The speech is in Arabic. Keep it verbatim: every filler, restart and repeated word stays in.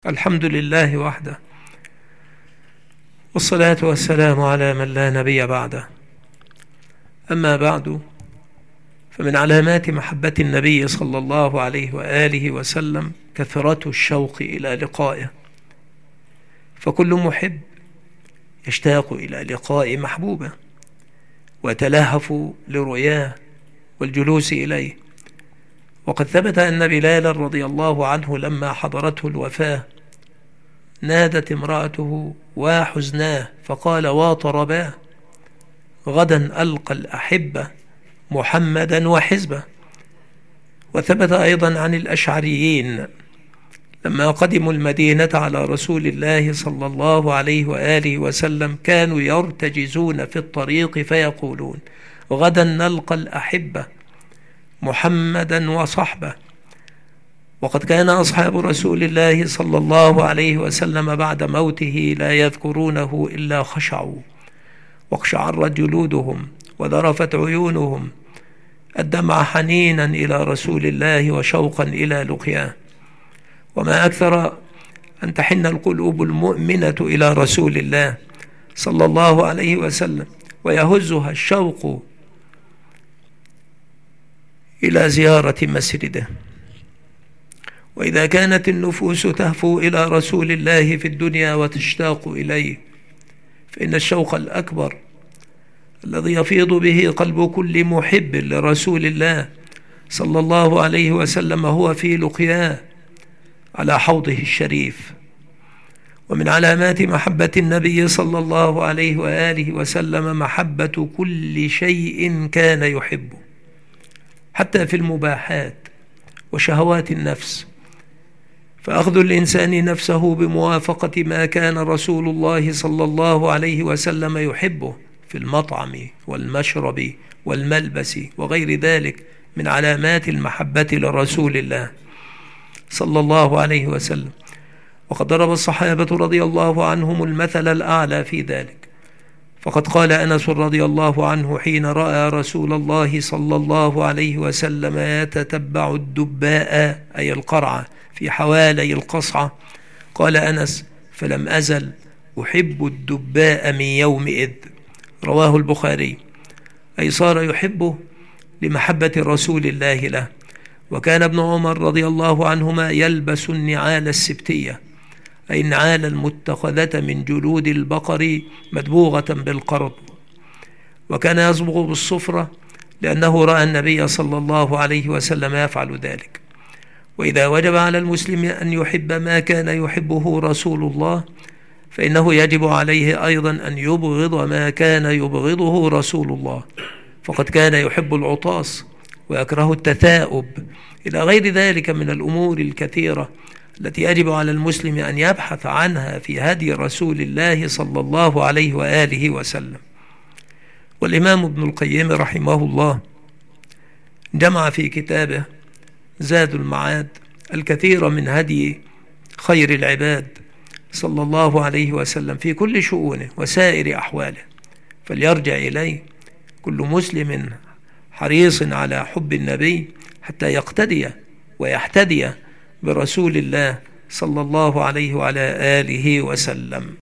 الحمد لله وحده، والصلاة والسلام على من لا نبي بعده. أما بعد، فمن علامات محبة النبي صلى الله عليه وآله وسلم كثرة الشوق إلى لقائه، فكل محب يشتاق إلى لقاء محبوبه ويتلهف لرؤياه والجلوس إليه. وقد ثبت أن بلالا رضي الله عنه لما حضرته الوفاة نادت امرأته وحزناه فقال: واطرباه، غدا ألقى الأحبة محمدا وحزبه. وثبت أيضا عن الأشعريين لما قدموا المدينة على رسول الله صلى الله عليه وآله وسلم كانوا يرتجزون في الطريق فيقولون: غدا نلقى الأحبة محمدا وصحبه. وقد كان أصحاب رسول الله صلى الله عليه وسلم بعد موته لا يذكرونه إلا خشعوا واقشعرت جلودهم وذرفت عيونهم الدمع حنينا إلى رسول الله وشوقا إلى لقياه. وما أكثر أن تحن القلوب المؤمنة إلى رسول الله صلى الله عليه وسلم ويهزها الشوق إلى زيارة مسجده. وإذا كانت النفوس تهفو إلى رسول الله في الدنيا وتشتاق إليه، فإن الشوق الأكبر الذي يفيض به قلب كل محب لرسول الله صلى الله عليه وسلم هو في لقياه على حوضه الشريف. ومن علامات محبة النبي صلى الله عليه وآله وسلم محبة كل شيء كان يحبه، حتى في المباحات وشهوات النفس، فأخذ الإنسان نفسه بموافقة ما كان رسول الله صلى الله عليه وسلم يحبه في المطعم والمشرب والملبس وغير ذلك من علامات المحبة لرسول الله صلى الله عليه وسلم. وقد ضرب الصحابة رضي الله عنهم المثل الأعلى في ذلك، فقد قال أنس رضي الله عنه حين رأى رسول الله صلى الله عليه وسلم يتتبع الدباء أي القرعة في حوالي القصعة، قال أنس: فلم أزل أحب الدباء من يومئذ. رواه البخاري، أي صار يحبه لمحبة رسول الله له. وكان ابن عمر رضي الله عنهما يلبس النعال السبتية، أي النعال المتخذة من جلود البقر مدبوغة بالقرض، وكان يصبغ بالصفرة لأنه رأى النبي صلى الله عليه وسلم يفعل ذلك. وإذا وجب على المسلم أن يحب ما كان يحبه رسول الله، فإنه يجب عليه أيضا أن يبغض ما كان يبغضه رسول الله، فقد كان يحب العطاس ويكره التثاؤب إلى غير ذلك من الأمور الكثيرة التي يجب على المسلم أن يبحث عنها في هدي رسول الله صلى الله عليه وآله وسلم. والإمام ابن القيم رحمه الله جمع في كتابه زاد المعاد الكثير من هدي خير العباد صلى الله عليه وسلم في كل شؤونه وسائر أحواله، فليرجع إليه كل مسلم حريص على حب النبي حتى يقتدي ويحتدي برسول الله صلى الله عليه وعلى آله وسلم.